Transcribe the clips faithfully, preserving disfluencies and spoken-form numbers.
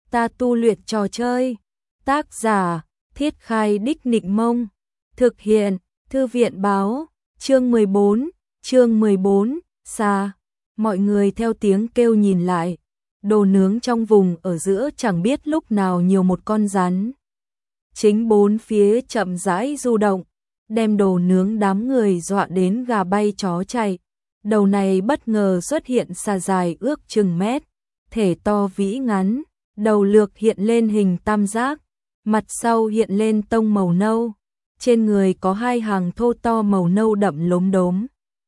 ta tu luyện trò chơi. Tác giả, Thiết Khai Đích Nịnh Mông. Thực hiện, Thư viện báo. Chương mười bốn, chương mười bốn, xa. Mọi người theo tiếng kêu nhìn lại. Đồ nướng trong vùng ở giữa chẳng biết lúc nào nhiều một con rắn. Chính bốn phía chậm rãi du động, đem đồ nướng đám người dọa đến gà bay chó chạy. Đầu này bất ngờ xuất hiện xa dài ước chừng mét, thể to vĩ ngắn, đầu lược hiện lên hình tam giác, mặt sau hiện lên tông màu nâu, trên người có hai hàng thô to màu nâu đậm lốm đốm.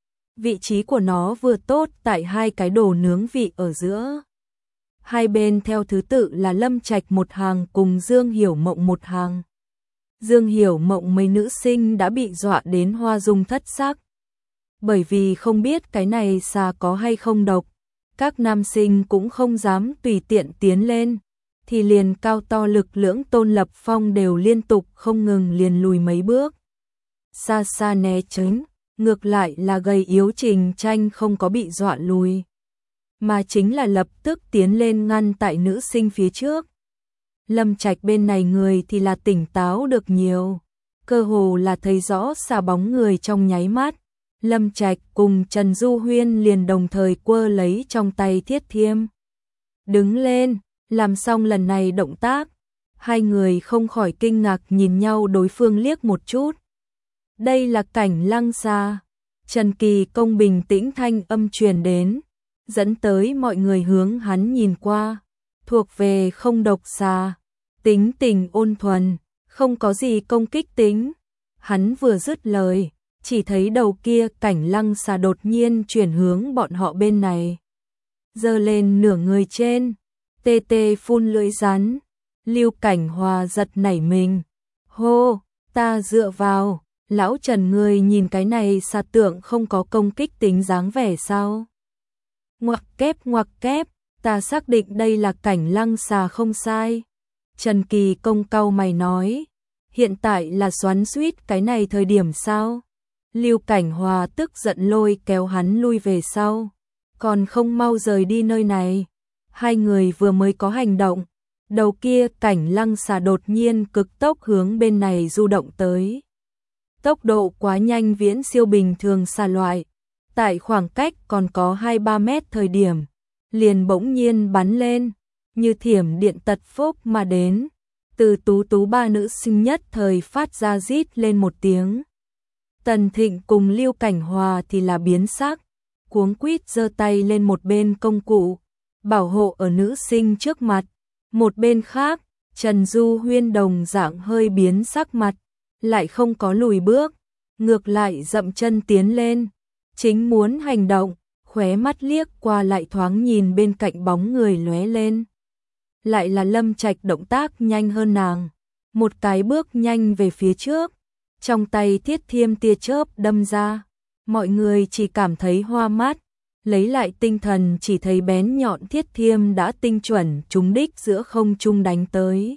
Vị trí của nó vừa tốt tại hai cái đồ nướng vị ở giữa. Hai bên theo thứ tự là Lâm Trạch một hàng cùng Dương Hiểu Mộng một hàng. Dương Hiểu Mộng mấy nữ sinh đã bị dọa đến hoa dung thất sắc. Bởi vì không biết cái này xà có hay không độc, các nam sinh cũng không dám tùy tiện tiến lên, thì liền cao to lực lưỡng Tôn Lập Phong đều liên tục không ngừng liền lùi mấy bước. Xa xa né tránh, ngược lại là gầy yếu Trình Tranh không có bị dọa lùi, mà chính là lập tức tiến lên ngăn tại nữ sinh phía trước. Lâm Trạch bên này người thì là tỉnh táo được nhiều, cơ hồ là thấy rõ xà bóng người trong nháy mắt. Lâm Trạch cùng Trần Du Huyên liền đồng thời quơ lấy trong tay thiết thiêm. Đứng lên, làm xong lần này động tác, hai người không khỏi kinh ngạc nhìn nhau đối phương liếc một chút. Đây là Cảnh Lăng xà. Trần Kỳ Công bình tĩnh thanh âm truyền đến, dẫn tới mọi người hướng hắn nhìn qua. Thuộc về không độc xà, tính tình ôn thuần, không có gì công kích tính. Hắn vừa dứt lời, chỉ thấy đầu kia Cảnh Lăng xà đột nhiên chuyển hướng bọn họ bên này. Giơ lên nửa người trên, tê tê phun lưỡi rắn. Lưu Cảnh Hòa giật nảy mình. Hô, ta dựa vào, lão Trần người nhìn cái này xà tượng không có công kích tính dáng vẻ sao? Ngoặc kép ngoặc kép, ta xác định đây là Cảnh Lăng xà không sai. Trần Kỳ Công cau mày nói, hiện tại là xoắn xuýt cái này thời điểm sao? Lưu Cảnh Hòa tức giận lôi kéo hắn lui về sau, còn không mau rời đi nơi này. Hai người vừa mới có hành động, đầu kia Cảnh Lăng xà đột nhiên cực tốc hướng bên này du động tới. Tốc độ quá nhanh viễn siêu bình thường xà loại, tại khoảng cách còn có hai ba mét thời điểm, liền bỗng nhiên bắn lên, như thiểm điện tật phúc mà đến. Từ Tú Tú ba nữ sinh nhất thời phát ra rít lên một tiếng. Tần Thịnh cùng Lưu Cảnh Hòa thì là biến sắc, cuống quýt giơ tay lên một bên công cụ, bảo hộ ở nữ sinh trước mặt. Một bên khác, Trần Du Huyên đồng dạng hơi biến sắc mặt, lại không có lùi bước, ngược lại dậm chân tiến lên, chính muốn hành động, khóe mắt liếc qua lại thoáng nhìn bên cạnh bóng người lóe lên. Lại là Lâm Trạch động tác nhanh hơn nàng, một cái bước nhanh về phía trước, trong tay thiết thiêm tia chớp đâm ra, mọi người chỉ cảm thấy hoa mắt, lấy lại tinh thần chỉ thấy bén nhọn thiết thiêm đã tinh chuẩn trúng đích giữa không trung đánh tới.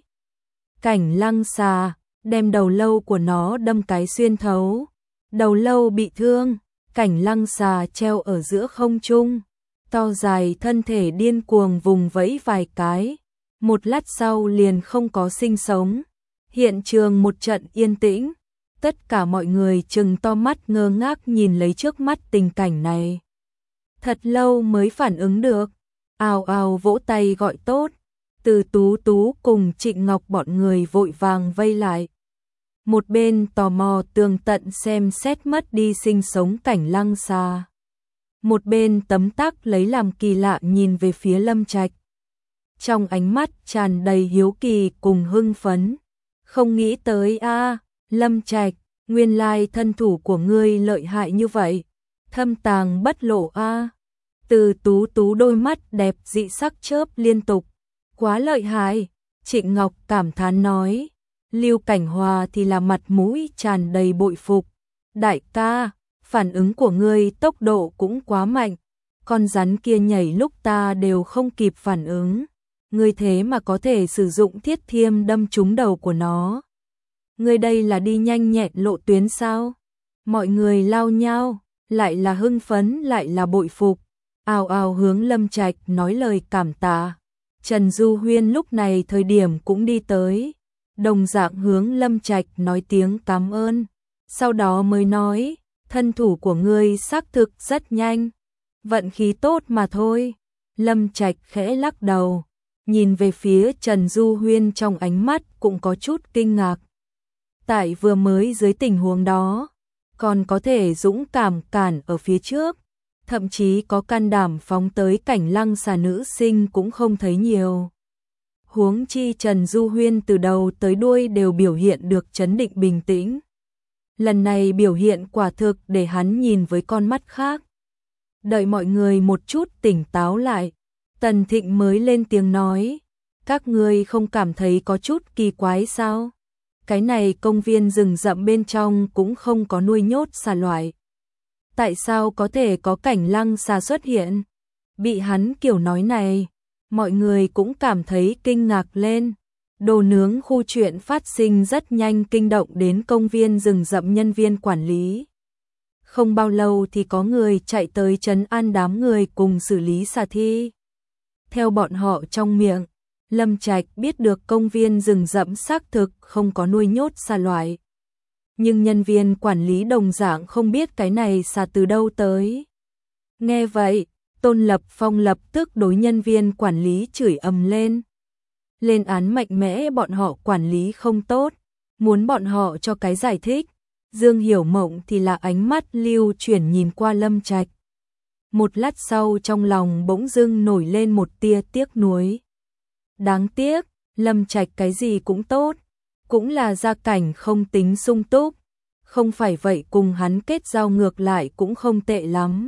Cảnh Lăng xà, đem đầu lâu của nó đâm cái xuyên thấu, đầu lâu bị thương, Cảnh Lăng xà treo ở giữa không trung, to dài thân thể điên cuồng vùng vẫy vài cái, một lát sau liền không có sinh sống. Hiện trường một trận yên tĩnh, tất cả mọi người trừng to mắt ngơ ngác nhìn lấy trước mắt tình cảnh này. Thật lâu mới phản ứng được, ào ào vỗ tay gọi tốt. Từ Tú Tú cùng Trịnh Ngọc bọn người vội vàng vây lại. Một bên tò mò tường tận xem xét mất đi sinh sống Cảnh Lăng xà. Một bên tấm tắc lấy làm kỳ lạ nhìn về phía Lâm Trạch. Trong ánh mắt tràn đầy hiếu kỳ cùng hưng phấn. Không nghĩ tới a, Lâm Trạch, nguyên lai thân thủ của ngươi lợi hại như vậy, thâm tàng bất lộ a. Từ Tú Tú đôi mắt đẹp dị sắc chớp liên tục, quá lợi hại. Trịnh Ngọc cảm thán nói. Lưu Cảnh Hòa thì là mặt mũi tràn đầy bội phục. Đại ca, phản ứng của ngươi tốc độ cũng quá mạnh, con rắn kia nhảy lúc ta đều không kịp phản ứng, ngươi thế mà có thể sử dụng thiết thiêm đâm trúng đầu của nó. Ngươi đây là đi nhanh nhẹn lộ tuyến sao? Mọi người lao nhau, lại là hưng phấn lại là bội phục, ào ào hướng Lâm Trạch nói lời cảm tạ. Trần Du Huyên lúc này thời điểm cũng đi tới, đồng dạng hướng Lâm Trạch nói tiếng cảm ơn, sau đó mới nói, thân thủ của ngươi xác thực rất nhanh, vận khí tốt mà thôi. Lâm Trạch khẽ lắc đầu, nhìn về phía Trần Du Huyên trong ánh mắt cũng có chút kinh ngạc. Tại vừa mới dưới tình huống đó, còn có thể dũng cảm cản ở phía trước, thậm chí có can đảm phóng tới cảnh lăng xà nữ sinh cũng không thấy nhiều. Huống chi Trần Du Huyên từ đầu tới đuôi đều biểu hiện được trấn định bình tĩnh. Lần này biểu hiện quả thực để hắn nhìn với con mắt khác. Đợi mọi người một chút tỉnh táo lại, Tần Thịnh mới lên tiếng nói, các ngươi không cảm thấy có chút kỳ quái sao? Cái này công viên rừng rậm bên trong cũng không có nuôi nhốt xà loại. Tại sao có thể có cảnh lăng xà xuất hiện? Bị hắn kiểu nói này, mọi người cũng cảm thấy kinh ngạc lên. Đồ nướng khu chuyện phát sinh rất nhanh kinh động đến công viên rừng rậm nhân viên quản lý. Không bao lâu thì có người chạy tới trấn an đám người cùng xử lý xà thi. Theo bọn họ trong miệng, Lâm Trạch biết được công viên rừng rậm xác thực không có nuôi nhốt xà loại. Nhưng nhân viên quản lý đồng dạng không biết cái này xà từ đâu tới. Nghe vậy, Tôn Lập Phong lập tức đối nhân viên quản lý chửi ầm lên. Lên án mạnh mẽ bọn họ quản lý không tốt, muốn bọn họ cho cái giải thích. Dương Hiểu Mộng thì là ánh mắt lưu chuyển nhìn qua Lâm Trạch. Một lát sau trong lòng bỗng dưng nổi lên một tia tiếc nuối. Đáng tiếc, Lâm Trạch cái gì cũng tốt, cũng là gia cảnh không tính sung túc, không phải vậy cùng hắn kết giao ngược lại cũng không tệ lắm.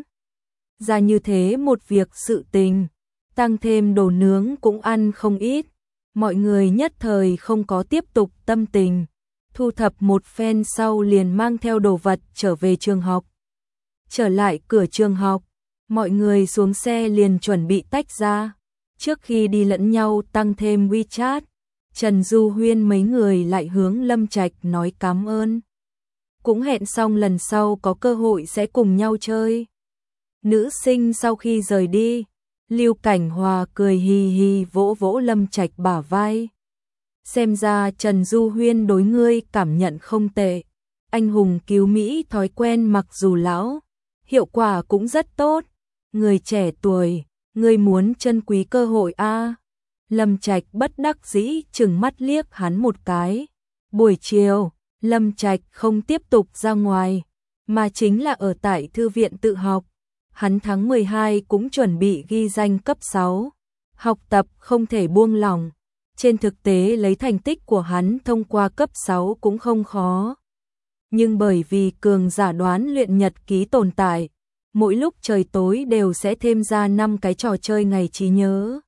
Ra như thế một việc sự tình, tăng thêm đồ nướng cũng ăn không ít, mọi người nhất thời không có tiếp tục tâm tình, thu thập một phen sau liền mang theo đồ vật trở về trường học. Trở lại cửa trường học, mọi người xuống xe liền chuẩn bị tách ra. Trước khi đi lẫn nhau tăng thêm WeChat, Trần Du Huyên mấy người lại hướng Lâm Trạch nói cảm ơn. Cũng hẹn xong lần sau có cơ hội sẽ cùng nhau chơi. Nữ sinh sau khi rời đi, Lưu Cảnh Hòa cười hì hì vỗ vỗ Lâm Trạch bả vai. Xem ra Trần Du Huyên đối ngươi cảm nhận không tệ. Anh hùng cứu Mỹ thói quen mặc dù lão, hiệu quả cũng rất tốt. Người trẻ tuổi, ngươi muốn trân quý cơ hội a. À? Lâm Trạch bất đắc dĩ chừng mắt liếc hắn một cái. Buổi chiều, Lâm Trạch không tiếp tục ra ngoài, mà chính là ở tại thư viện tự học. Hắn tháng mười hai cũng chuẩn bị ghi danh cấp sáu. Học tập không thể buông lỏng. Trên thực tế lấy thành tích của hắn thông qua cấp sáu cũng không khó. Nhưng bởi vì cường giả đoán luyện nhật ký tồn tại, mỗi lúc trời tối đều sẽ thêm ra năm cái trò chơi ngày trí nhớ.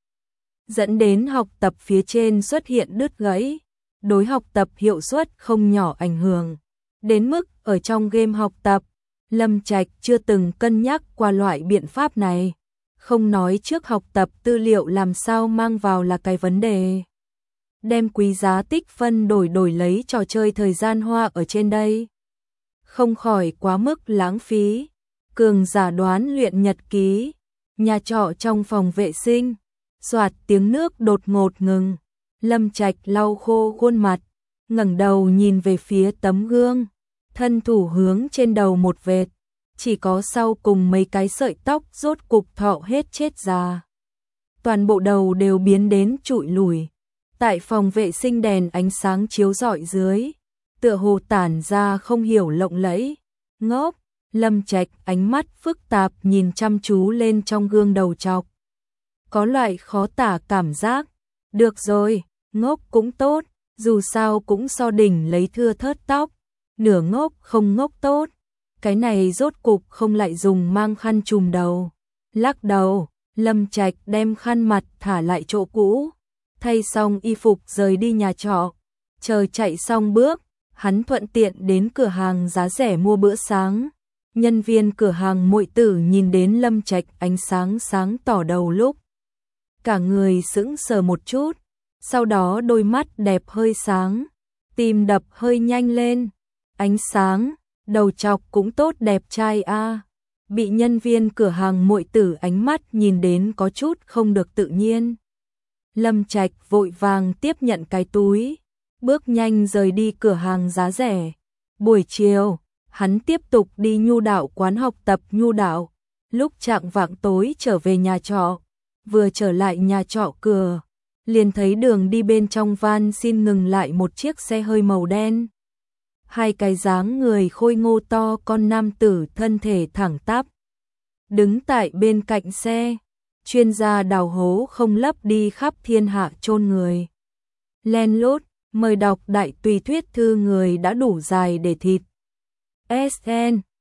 Dẫn đến học tập phía trên xuất hiện đứt gãy, đối học tập hiệu suất không nhỏ ảnh hưởng. Đến mức ở trong game học tập, Lâm Trạch chưa từng cân nhắc qua loại biện pháp này. Không nói trước học tập tư liệu làm sao mang vào là cái vấn đề. Đem quý giá tích phân đổi đổi lấy trò chơi thời gian hoa ở trên đây. Không khỏi quá mức lãng phí. Cường giả đoán luyện nhật ký, nhà trọ trong phòng vệ sinh, soạt tiếng nước đột ngột ngừng. Lâm Trạch lau khô khuôn mặt, ngẩng đầu nhìn về phía tấm gương, thân thủ hướng trên đầu một vệt, chỉ có sau cùng mấy cái sợi tóc rốt cục thọ hết chết già. Toàn bộ đầu đều biến đến trụi lùi. Tại phòng vệ sinh đèn ánh sáng chiếu rọi dưới, tựa hồ tản ra không hiểu lộng lẫy. Ngốc, Lâm Trạch ánh mắt phức tạp nhìn chăm chú lên trong gương đầu trọc. Có loại khó tả cảm giác. Được rồi, ngốc cũng tốt, dù sao cũng so đỉnh lấy thưa thớt tóc. Nửa ngốc không ngốc tốt. Cái này rốt cục không lại dùng mang khăn trùm đầu. Lắc đầu, Lâm Trạch đem khăn mặt thả lại chỗ cũ. Thay xong y phục rời đi nhà trọ. Chờ chạy xong bước, hắn thuận tiện đến cửa hàng giá rẻ mua bữa sáng. Nhân viên cửa hàng muội tử nhìn đến Lâm Trạch ánh sáng sáng tỏ đầu lúc. Cả người sững sờ một chút, sau đó đôi mắt đẹp hơi sáng, tim đập hơi nhanh lên. Ánh sáng, đầu trọc cũng tốt đẹp trai a. À. Bị nhân viên cửa hàng muội tử ánh mắt nhìn đến có chút không được tự nhiên. Lâm Trạch vội vàng tiếp nhận cái túi, bước nhanh rời đi cửa hàng giá rẻ. Buổi chiều, hắn tiếp tục đi nhu đạo quán học tập nhu đạo. Lúc chạng vạng tối trở về nhà trọ, vừa trở lại nhà trọ cửa, liền thấy đường đi bên trong van xin ngừng lại một chiếc xe hơi màu đen. Hai cái dáng người khôi ngô to con nam tử thân thể thẳng tắp, đứng tại bên cạnh xe, chuyên gia đào hố không lấp đi khắp thiên hạ chôn người. Len lút, mời đọc đại tùy thuyết thư người đã đủ dài để thịt. ét en